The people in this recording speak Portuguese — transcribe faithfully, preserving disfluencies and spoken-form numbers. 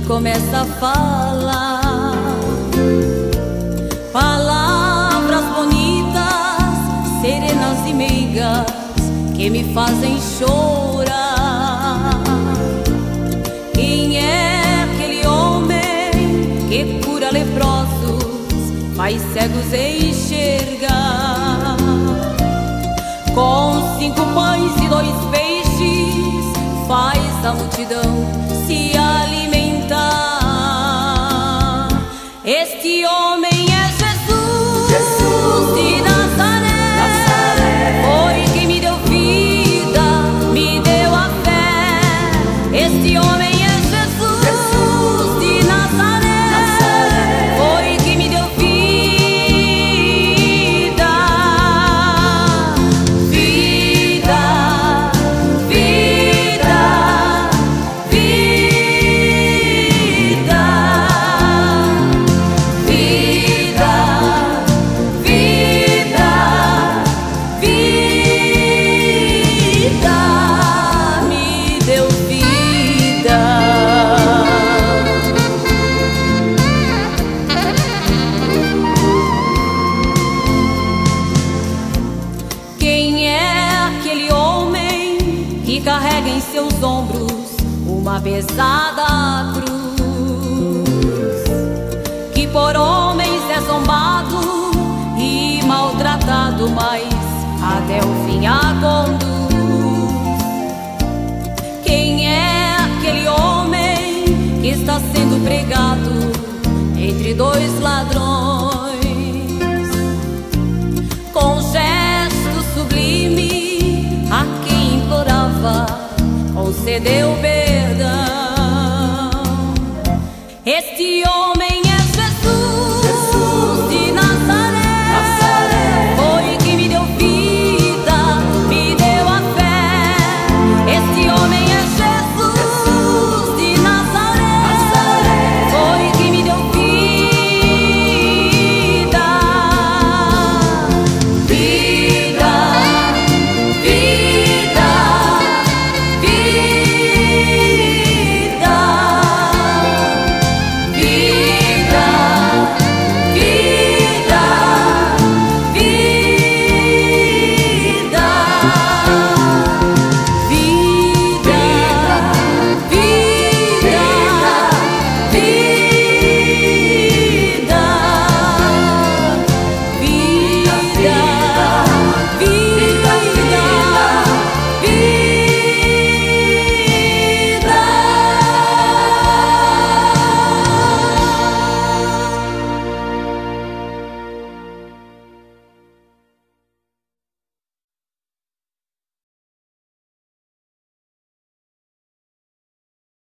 começa a falar palavras bonitas, serenas e meigas, que me fazem chorar. Quem é aquele homem que cura leprosos, faz cegos enxergar? Com cinco pães e dois peixes faz a multidão se alimentar. Este homem é Jesus, Jesus de Nazaré, Nazaré. Foi quem me deu vida, me deu a fé. Este homem é Jesus, Jesus de Nazaré, Nazaré. Foi quem me deu vida. Vida, vida, vida, vida, vida, vida, me deu vida. Quem é aquele homem que carrega em seus ombros uma pesada cruz, que por homens é zombado e maltratado, mas até o fim a conduz? Quem é aquele homem que está sendo pregado entre dois ladrões? Com gesto sublime a quem implorava, concedeu perdão. Este homem